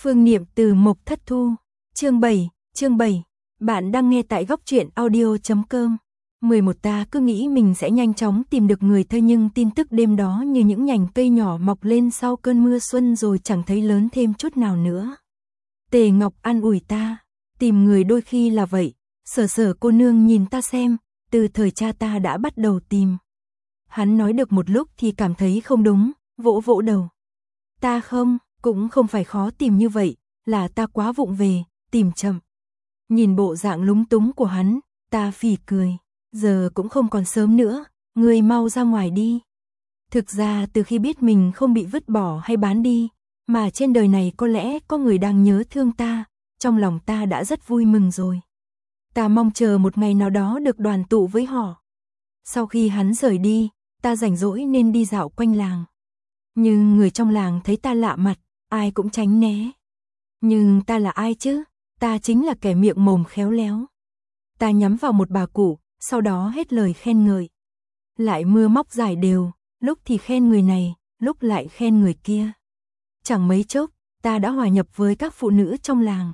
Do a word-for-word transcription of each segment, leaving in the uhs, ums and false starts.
Phương Niệm từ Mộc Thất Thu, chương bảy, chương bảy. Bạn đang nghe tại góc truyện audio chấm com. mười một Ta cứ nghĩ mình sẽ nhanh chóng tìm được người thơ, nhưng tin tức đêm đó như những nhành cây nhỏ mọc lên sau cơn mưa xuân rồi chẳng thấy lớn thêm chút nào nữa. Tề Ngọc an ủi ta, tìm người đôi khi là vậy, Sở Sở cô nương nhìn ta xem, từ thời cha ta đã bắt đầu tìm. Hắn nói được một lúc thì cảm thấy không đúng, vỗ vỗ đầu. Ta không, cũng không phải khó tìm như vậy, là ta quá vụng về, tìm chậm. Nhìn bộ dạng lúng túng của hắn, ta phì cười, giờ cũng không còn sớm nữa, ngươi mau ra ngoài đi. Thực ra từ khi biết mình không bị vứt bỏ hay bán đi, mà trên đời này có lẽ có người đang nhớ thương ta, trong lòng ta đã rất vui mừng rồi. Ta mong chờ một ngày nào đó được đoàn tụ với họ. Sau khi hắn rời đi, ta rảnh rỗi nên đi dạo quanh làng. Nhưng người trong làng thấy ta lạ mặt, ai cũng tránh né. Nhưng ta là ai chứ? Ta chính là kẻ miệng mồm khéo léo. Ta nhắm vào một bà cụ, sau đó hết lời khen ngợi. Lại mưa móc dài đều, lúc thì khen người này, lúc lại khen người kia. Chẳng mấy chốc, ta đã hòa nhập với các phụ nữ trong làng.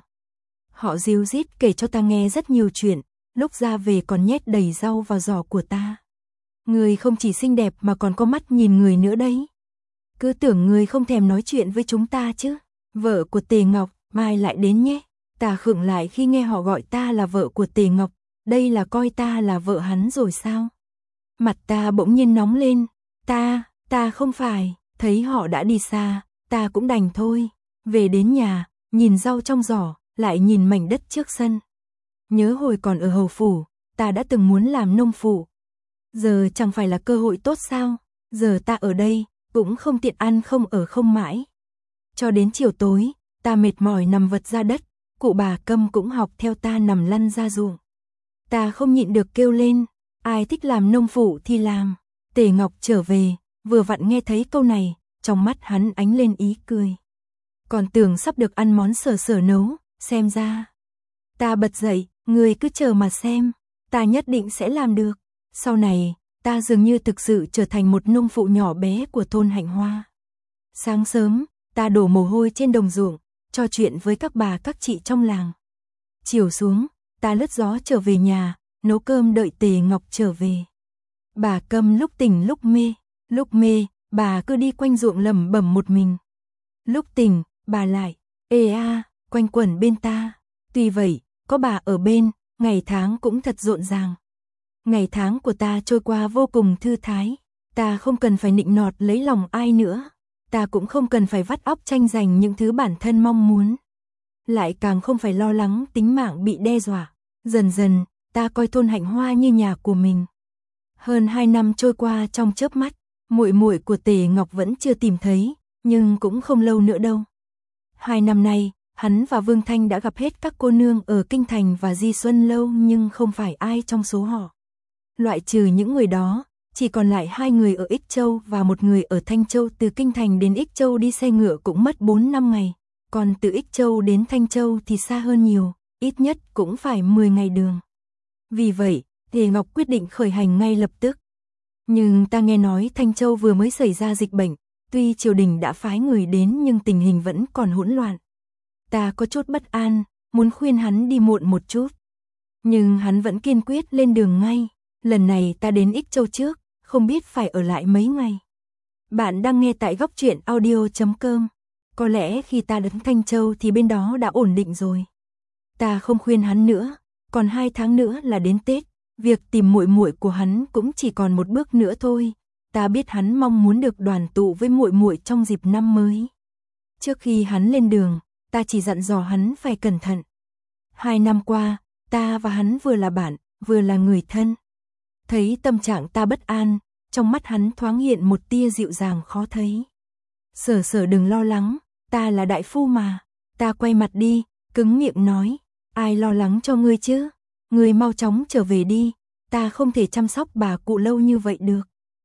Họ ríu rít kể cho ta nghe rất nhiều chuyện, lúc ra về còn nhét đầy rau vào giỏ của ta. Người không chỉ xinh đẹp mà còn có mắt nhìn người nữa đấy. Cứ tưởng người không thèm nói chuyện với chúng ta chứ. Vợ của Tề Ngọc, mai lại đến nhé. Ta khựng lại khi nghe họ gọi ta là vợ của Tề Ngọc. Đây là coi ta là vợ hắn rồi sao? Mặt ta bỗng nhiên nóng lên. Ta, ta không phải. Thấy họ đã đi xa, ta cũng đành thôi. Về đến nhà, nhìn rau trong giỏ, lại nhìn mảnh đất trước sân. Nhớ hồi còn ở hầu phủ, ta đã từng muốn làm nông phụ. Giờ chẳng phải là cơ hội tốt sao? Giờ ta ở đây, cũng không tiện ăn không ở không mãi. Cho đến chiều tối, ta mệt mỏi nằm vật ra đất, cụ bà Câm cũng học theo ta nằm lăn ra ruộng. Ta không nhịn được kêu lên, ai thích làm nông phụ thì làm. Tề Ngọc trở về, vừa vặn nghe thấy câu này, trong mắt hắn ánh lên ý cười. Còn tưởng sắp được ăn món Sở Sở nấu, xem ra. Ta bật dậy, người cứ chờ mà xem, ta nhất định sẽ làm được. Sau này, ta dường như thực sự trở thành một nông phụ nhỏ bé của thôn Hạnh Hoa. Sáng sớm, ta đổ mồ hôi trên đồng ruộng, trò chuyện với các bà các chị trong làng. Chiều xuống, ta lướt gió trở về nhà, nấu cơm đợi Tề Ngọc trở về. Bà Câm lúc tỉnh lúc mê, lúc mê, bà cứ đi quanh ruộng lẩm bẩm một mình. Lúc tỉnh, bà lại, ê a, quanh quẩn bên ta. Tuy vậy, có bà ở bên, ngày tháng cũng thật rộn ràng. Ngày tháng của ta trôi qua vô cùng thư thái, ta không cần phải nịnh nọt lấy lòng ai nữa, ta cũng không cần phải vắt óc tranh giành những thứ bản thân mong muốn. Lại càng không phải lo lắng tính mạng bị đe dọa, dần dần, ta coi thôn Hạnh Hoa như nhà của mình. Hơn hai năm trôi qua trong chớp mắt, muội muội của Tề Ngọc vẫn chưa tìm thấy, nhưng cũng không lâu nữa đâu. Hai năm nay, hắn và Vương Thanh đã gặp hết các cô nương ở Kinh Thành và Di Xuân Lâu, nhưng không phải ai trong số họ. Loại trừ những người đó, chỉ còn lại hai người ở Ích Châu và một người ở Thanh Châu. Từ Kinh Thành đến Ích Châu đi xe ngựa cũng mất bốn năm ngày, còn từ Ích Châu đến Thanh Châu thì xa hơn nhiều, ít nhất cũng phải mười ngày đường. Vì vậy, Tề Ngọc quyết định khởi hành ngay lập tức. Nhưng ta nghe nói Thanh Châu vừa mới xảy ra dịch bệnh, tuy triều đình đã phái người đến nhưng tình hình vẫn còn hỗn loạn. Ta có chút bất an, muốn khuyên hắn đi muộn một chút. Nhưng hắn vẫn kiên quyết lên đường ngay. Lần này ta đến Ích Châu trước, không biết phải ở lại mấy ngày. Bạn đang nghe tại góc truyện audio chấm com. Có lẽ khi ta đến Thanh Châu thì bên đó đã ổn định rồi. Ta không khuyên hắn nữa, còn hai tháng nữa là đến Tết, việc tìm muội muội của hắn cũng chỉ còn một bước nữa thôi. Ta biết hắn mong muốn được đoàn tụ với muội muội trong dịp năm mới. Trước khi hắn lên đường, ta chỉ dặn dò hắn phải cẩn thận. Hai năm qua, ta và hắn vừa là bạn, vừa là người thân. Thấy tâm trạng ta bất an, trong mắt hắn thoáng hiện một tia dịu dàng khó thấy. Sở Sở đừng lo lắng, ta là đại phu mà. Ta quay mặt đi, cứng miệng nói, ai lo lắng cho ngươi chứ? Ngươi mau chóng trở về đi, ta không thể chăm sóc bà cụ lâu như vậy được.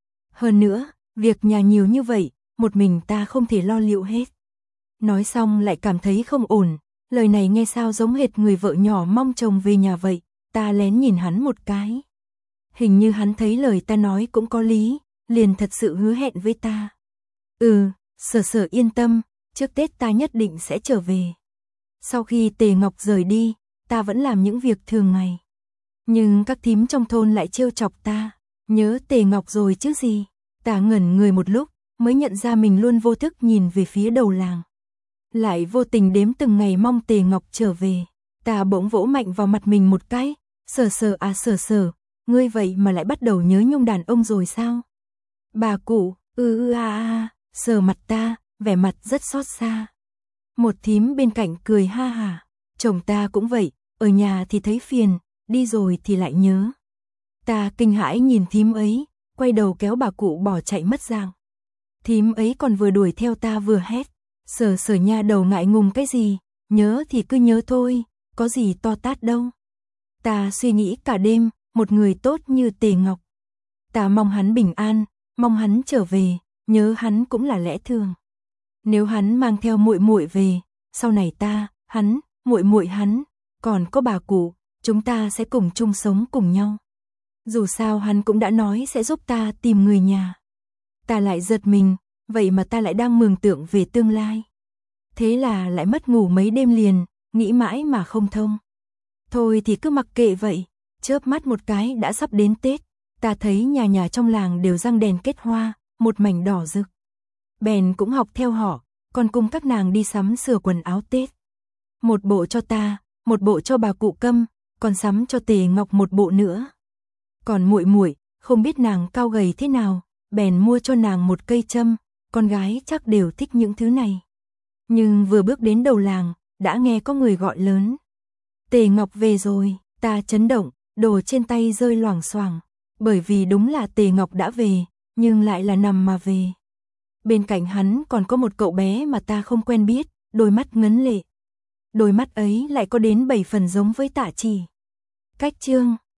Hơn nữa, việc nhà nhiều như vậy, một mình ta không thể lo liệu hết. Nói xong lại cảm thấy không ổn, lời này nghe sao giống hệt người vợ nhỏ mong chồng về nhà vậy. Ta lén nhìn hắn một cái. Hình như hắn thấy lời ta nói cũng có lý, liền thật sự hứa hẹn với ta. Ừ, Sở Sở yên tâm, trước Tết ta nhất định sẽ trở về. Sau khi Tề Ngọc rời đi, ta vẫn làm những việc thường ngày. Nhưng các thím trong thôn lại trêu chọc ta, nhớ Tề Ngọc rồi chứ gì. Ta ngẩn người một lúc, mới nhận ra mình luôn vô thức nhìn về phía đầu làng. Lại vô tình đếm từng ngày mong Tề Ngọc trở về. Ta bỗng vỗ mạnh vào mặt mình một cái, sờ sờ à sờ sờ, ngươi vậy mà lại bắt đầu nhớ nhung đàn ông rồi sao? Bà cụ, ư ư a a, sờ mặt ta, vẻ mặt rất xót xa. Một thím bên cạnh cười ha hả, chồng ta cũng vậy, ở nhà thì thấy phiền, đi rồi thì lại nhớ. Ta kinh hãi nhìn thím ấy, quay đầu kéo bà cụ bỏ chạy mất dạng. Thím ấy còn vừa đuổi theo ta vừa hét, sờ sờ nha đầu ngại ngùng cái gì, nhớ thì cứ nhớ thôi, có gì to tát đâu. Ta suy nghĩ cả đêm, một người tốt như Tề Ngọc. Ta mong hắn bình an, mong hắn trở về, nhớ hắn cũng là lẽ thường. Nếu hắn mang theo muội muội về, sau này ta, hắn, muội muội hắn, còn có bà cụ, chúng ta sẽ cùng chung sống cùng nhau. Dù sao hắn cũng đã nói sẽ giúp ta tìm người nhà. Ta lại giật mình, vậy mà ta lại đang mường tượng về tương lai. Thế là lại mất ngủ mấy đêm liền, nghĩ mãi mà không thông. Thôi thì cứ mặc kệ vậy, chớp mắt một cái đã sắp đến Tết. Ta thấy nhà nhà trong làng đều răng đèn kết hoa, một mảnh đỏ rực. Bèn cũng học theo họ, còn cùng các nàng đi sắm sửa quần áo Tết. Một bộ cho ta, một bộ cho bà cụ Câm, còn sắm cho Tề Ngọc một bộ nữa. Còn muội muội, không biết nàng cao gầy thế nào, bèn mua cho nàng một cây châm, con gái chắc đều thích những thứ này. Nhưng vừa bước đến đầu làng, đã nghe có người gọi lớn. Tề Ngọc về rồi, ta chấn động, đồ trên tay rơi loảng xoảng, bởi vì đúng là Tề Ngọc đã về, nhưng lại là nằm mà về. Bên cạnh hắn còn có một cậu bé mà ta không quen biết, đôi mắt ngấn lệ. Đôi mắt ấy lại có đến bảy phần giống với Tạ Chỉ. Cách chương